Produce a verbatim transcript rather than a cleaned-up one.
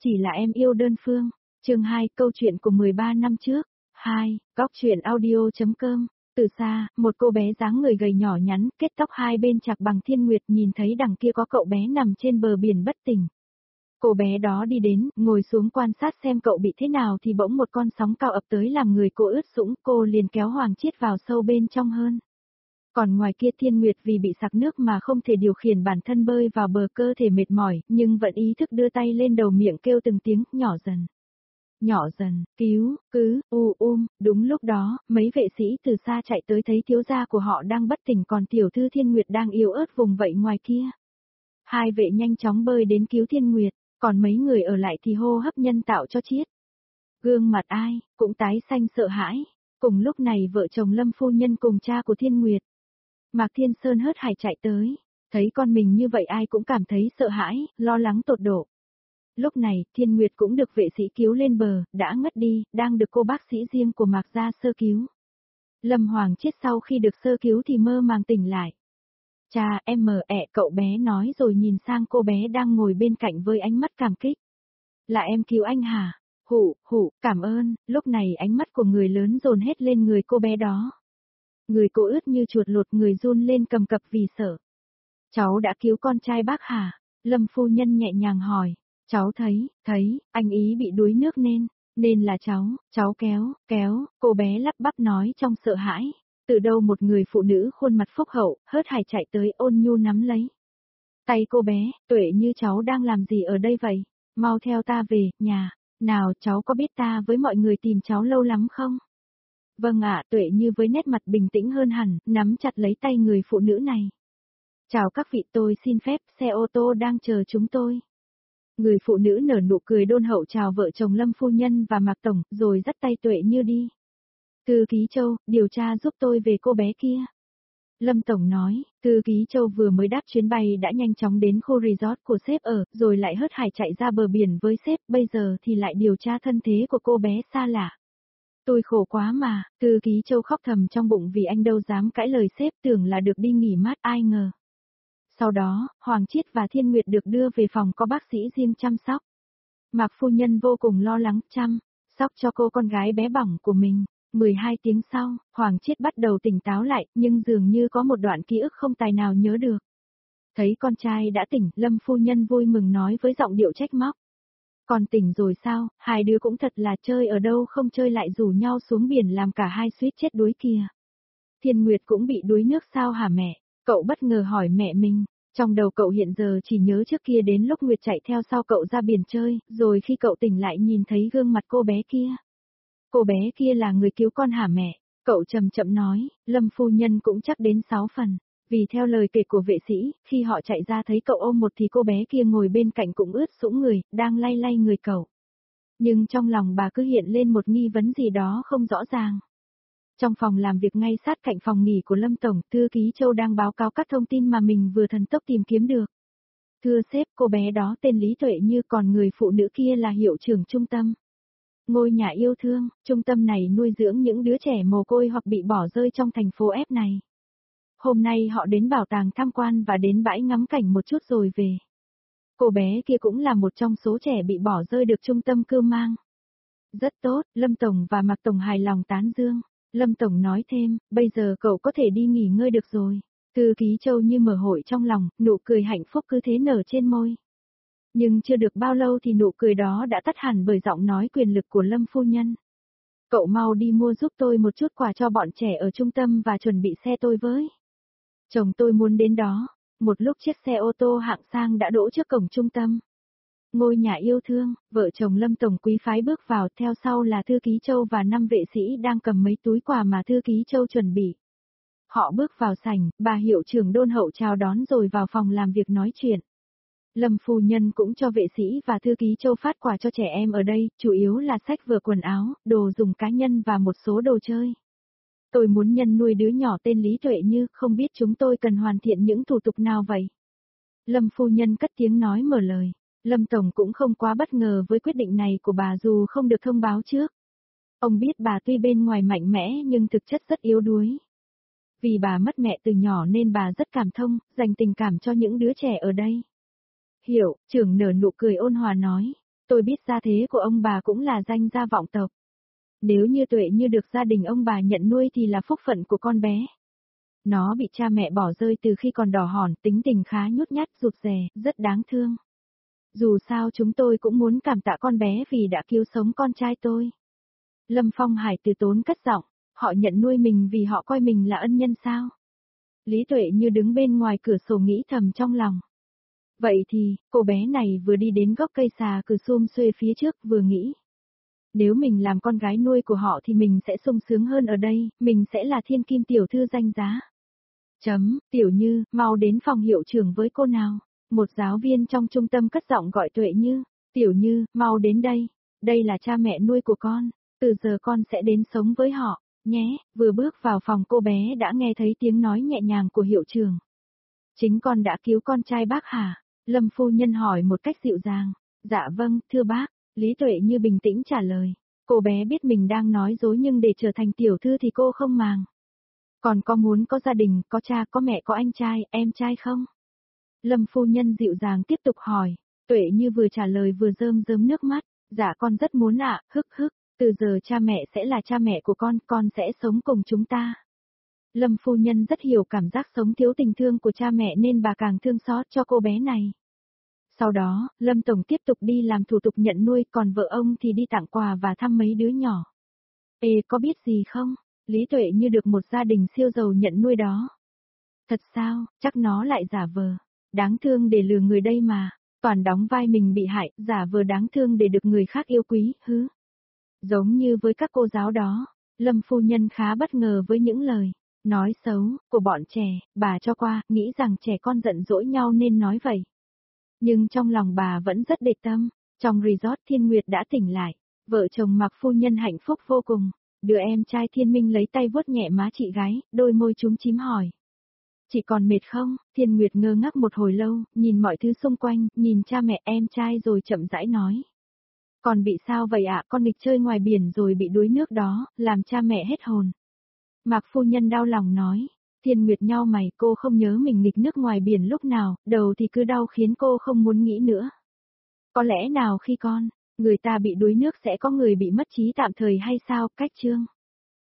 Chỉ là em yêu đơn phương. Chương hai, câu chuyện của mười ba năm trước. hai. Góc truyện audio.com. Từ xa, một cô bé dáng người gầy nhỏ nhắn, kết tóc hai bên chạc bằng thiên nguyệt, nhìn thấy đằng kia có cậu bé nằm trên bờ biển bất tỉnh. Cô bé đó đi đến, ngồi xuống quan sát xem cậu bị thế nào thì bỗng một con sóng cao ập tới làm người cô ướt sũng, cô liền kéo Hoàng Chiết vào sâu bên trong hơn. Còn ngoài kia Thiên Nguyệt vì bị sặc nước mà không thể điều khiển bản thân bơi vào bờ, cơ thể mệt mỏi, nhưng vẫn ý thức đưa tay lên đầu miệng kêu từng tiếng, nhỏ dần. Nhỏ dần, cứu, cứ, u um, đúng lúc đó, mấy vệ sĩ từ xa chạy tới thấy thiếu gia của họ đang bất tỉnh, còn tiểu thư Thiên Nguyệt đang yếu ớt vùng vẫy ngoài kia. Hai vệ nhanh chóng bơi đến cứu Thiên Nguyệt, còn mấy người ở lại thì hô hấp nhân tạo cho Chiết. Gương mặt ai, cũng tái xanh sợ hãi. Cùng lúc này vợ chồng Lâm phu nhân cùng cha của Thiên Nguyệt, Mạc Thiên Sơn hớt hải chạy tới, thấy con mình như vậy ai cũng cảm thấy sợ hãi, lo lắng tột độ. Lúc này, Thiên Nguyệt cũng được vệ sĩ cứu lên bờ, đã ngất đi, đang được cô bác sĩ riêng của Mạc gia sơ cứu. Lâm Hoàng Chiết sau khi được sơ cứu thì mơ màng tỉnh lại. Cha, em mờ ẹ, cậu bé nói rồi nhìn sang cô bé đang ngồi bên cạnh với ánh mắt cảm kích. Là em cứu anh hả? Hụ, hụ, cảm ơn. Lúc này ánh mắt của người lớn dồn hết lên người cô bé đó. Người cô ướt như chuột lột, người run lên cầm cập vì sợ. Cháu đã cứu con trai bác hả? Lâm phu nhân nhẹ nhàng hỏi. Cháu thấy, thấy, anh ý bị đuối nước nên, nên là cháu, cháu kéo, kéo, cô bé lắp bắp nói trong sợ hãi. Từ đâu một người phụ nữ khuôn mặt phúc hậu, hớt hải chạy tới ôn nhu nắm lấy tay cô bé. Tuệ Như, cháu đang làm gì ở đây vậy? Mau theo ta về, nhà. Nào, cháu có biết ta với mọi người tìm cháu lâu lắm không? Vâng ạ, Tuệ Như với nét mặt bình tĩnh hơn hẳn, nắm chặt lấy tay người phụ nữ này. Chào các vị, tôi xin phép, xe ô tô đang chờ chúng tôi. Người phụ nữ nở nụ cười đôn hậu chào vợ chồng Lâm phu nhân và Mạc Tổng, rồi dắt tay Tuệ Như đi. Thư ký Châu, điều tra giúp tôi về cô bé kia. Lâm Tổng nói, Thư ký Châu vừa mới đáp chuyến bay đã nhanh chóng đến khu resort của sếp ở, rồi lại hớt hải chạy ra bờ biển với sếp, bây giờ thì lại điều tra thân thế của cô bé xa lạ. Tôi khổ quá mà. Thư ký Châu khóc thầm trong bụng vì anh đâu dám cãi lời sếp, tưởng là được đi nghỉ mát, ai ngờ. Sau đó, Hoàng Chiết và Thiên Nguyệt được đưa về phòng có bác sĩ riêng chăm sóc. Mạc phu nhân vô cùng lo lắng chăm sóc cho cô con gái bé bỏng của mình. mười hai tiếng sau, Hoàng Chiết bắt đầu tỉnh táo lại, nhưng dường như có một đoạn ký ức không tài nào nhớ được. Thấy con trai đã tỉnh, Lâm phu nhân vui mừng nói với giọng điệu trách móc. Con tỉnh rồi sao, hai đứa cũng thật là chơi ở đâu không chơi lại rủ nhau xuống biển làm cả hai suýt chết đuối kìa. Thiên Nguyệt cũng bị đuối nước sao hả mẹ? Cậu bất ngờ hỏi mẹ mình. Trong đầu cậu hiện giờ chỉ nhớ trước kia đến lúc Nguyệt chạy theo sau cậu ra biển chơi, rồi khi cậu tỉnh lại nhìn thấy gương mặt cô bé kia. Cô bé kia là người cứu con hả mẹ? Cậu chậm chậm nói, Lâm phu nhân cũng chắc đến sáu phần. Vì theo lời kể của vệ sĩ, khi họ chạy ra thấy cậu ôm một thì cô bé kia ngồi bên cạnh cũng ướt sũng người, đang lay lay người cậu. Nhưng trong lòng bà cứ hiện lên một nghi vấn gì đó không rõ ràng. Trong phòng làm việc ngay sát cạnh phòng nghỉ của Lâm Tổng, Thư ký Châu đang báo cáo các thông tin mà mình vừa thần tốc tìm kiếm được. Thưa sếp, cô bé đó tên Lý Tuệ Như, còn người phụ nữ kia là hiệu trưởng trung tâm. Ngôi nhà yêu thương, trung tâm này nuôi dưỡng những đứa trẻ mồ côi hoặc bị bỏ rơi trong thành phố F này. Hôm nay họ đến bảo tàng tham quan và đến bãi ngắm cảnh một chút rồi về. Cô bé kia cũng là một trong số trẻ bị bỏ rơi được trung tâm cưu mang. Rất tốt, Lâm Tổng và Mạc Tổng hài lòng tán dương. Lâm Tổng nói thêm, bây giờ cậu có thể đi nghỉ ngơi được rồi. Thư ký Châu như mở hội trong lòng, nụ cười hạnh phúc cứ thế nở trên môi. Nhưng chưa được bao lâu thì nụ cười đó đã tắt hẳn bởi giọng nói quyền lực của Lâm phu nhân. Cậu mau đi mua giúp tôi một chút quà cho bọn trẻ ở trung tâm và chuẩn bị xe tôi với. Chồng tôi muốn đến đó. Một lúc chiếc xe ô tô hạng sang đã đỗ trước cổng trung tâm. Ngôi nhà yêu thương, vợ chồng Lâm Tổng quý phái bước vào, theo sau là Thư ký Châu và năm vệ sĩ đang cầm mấy túi quà mà Thư ký Châu chuẩn bị. Họ bước vào sảnh, bà hiệu trưởng đôn hậu chào đón rồi vào phòng làm việc nói chuyện. Lâm phu nhân cũng cho vệ sĩ và Thư ký Châu phát quà cho trẻ em ở đây, chủ yếu là sách vở quần áo, đồ dùng cá nhân và một số đồ chơi. Tôi muốn nhân nuôi đứa nhỏ tên Lý Tuệ Như, không biết chúng tôi cần hoàn thiện những thủ tục nào vậy? Lâm phu nhân cất tiếng nói mở lời. Lâm Tổng cũng không quá bất ngờ với quyết định này của bà dù không được thông báo trước. Ông biết bà tuy bên ngoài mạnh mẽ nhưng thực chất rất yếu đuối. Vì bà mất mẹ từ nhỏ nên bà rất cảm thông, dành tình cảm cho những đứa trẻ ở đây. Hiểu, trưởng nở nụ cười ôn hòa nói. Tôi biết gia thế của ông bà cũng là danh gia vọng tộc. Nếu như Tuệ Như được gia đình ông bà nhận nuôi thì là phúc phận của con bé. Nó bị cha mẹ bỏ rơi từ khi còn đỏ hòn, tính tình khá nhút nhát, rụt rè, rất đáng thương. Dù sao chúng tôi cũng muốn cảm tạ con bé vì đã cứu sống con trai tôi. Lâm Phong Hải từ tốn cất giọng, họ nhận nuôi mình vì họ coi mình là ân nhân sao? Lý Tuệ Như đứng bên ngoài cửa sổ nghĩ thầm trong lòng. Vậy thì, cô bé này vừa đi đến gốc cây xà cừ xum xuê phía trước vừa nghĩ. Nếu mình làm con gái nuôi của họ thì mình sẽ sung sướng hơn ở đây, mình sẽ là thiên kim tiểu thư danh giá. Chấm, Tiểu Như, mau đến phòng hiệu trưởng với cô nào. Một giáo viên trong trung tâm cất giọng gọi Tuệ Như. Tiểu Như, mau đến đây. Đây là cha mẹ nuôi của con. Từ giờ con sẽ đến sống với họ, nhé. Vừa bước vào phòng cô bé đã nghe thấy tiếng nói nhẹ nhàng của hiệu trưởng. Chính con đã cứu con trai bác hả? Lâm phu nhân hỏi một cách dịu dàng. Dạ vâng, thưa bác. Lý Tuệ Như bình tĩnh trả lời. Cô bé biết mình đang nói dối nhưng để trở thành tiểu thư thì cô không màng. Còn có muốn có gia đình, có cha, có mẹ, có anh trai, em trai không? Lâm phu nhân dịu dàng tiếp tục hỏi. Tuệ Như vừa trả lời vừa rơm rớm nước mắt. Dạ con rất muốn ạ, hức hức. Từ giờ cha mẹ sẽ là cha mẹ của con, con sẽ sống cùng chúng ta. Lâm phu nhân rất hiểu cảm giác sống thiếu tình thương của cha mẹ nên bà càng thương xót cho cô bé này. Sau đó, Lâm Tổng tiếp tục đi làm thủ tục nhận nuôi, còn vợ ông thì đi tặng quà và thăm mấy đứa nhỏ. Ê, có biết gì không? Lý Tuệ Như được một gia đình siêu giàu nhận nuôi đó. Thật sao, chắc nó lại giả vờ. Đáng thương để lừa người đây mà. Toàn đóng vai mình bị hại, giả vờ đáng thương để được người khác yêu quý, hứ. Giống như với các cô giáo đó, Lâm phu nhân khá bất ngờ với những lời nói xấu của bọn trẻ, bà cho qua, nghĩ rằng trẻ con giận dỗi nhau nên nói vậy. Nhưng trong lòng bà vẫn rất để tâm, trong resort Thiên Nguyệt đã tỉnh lại, vợ chồng Mạc phu nhân hạnh phúc vô cùng, đứa em trai Thiên Minh lấy tay vuốt nhẹ má chị gái, đôi môi chúm chím hỏi. Chị còn mệt không? Thiên Nguyệt ngơ ngác một hồi lâu, nhìn mọi thứ xung quanh, nhìn cha mẹ em trai rồi chậm rãi nói. Còn bị sao vậy ạ? Con nghịch chơi ngoài biển rồi bị đuối nước đó, làm cha mẹ hết hồn. Mạc phu nhân đau lòng nói. Thiên Nguyệt nhau mày, cô không nhớ mình nghịch nước ngoài biển lúc nào, đầu thì cứ đau khiến cô không muốn nghĩ nữa. Có lẽ nào khi con, người ta bị đuối nước sẽ có người bị mất trí tạm thời hay sao? Cách chương.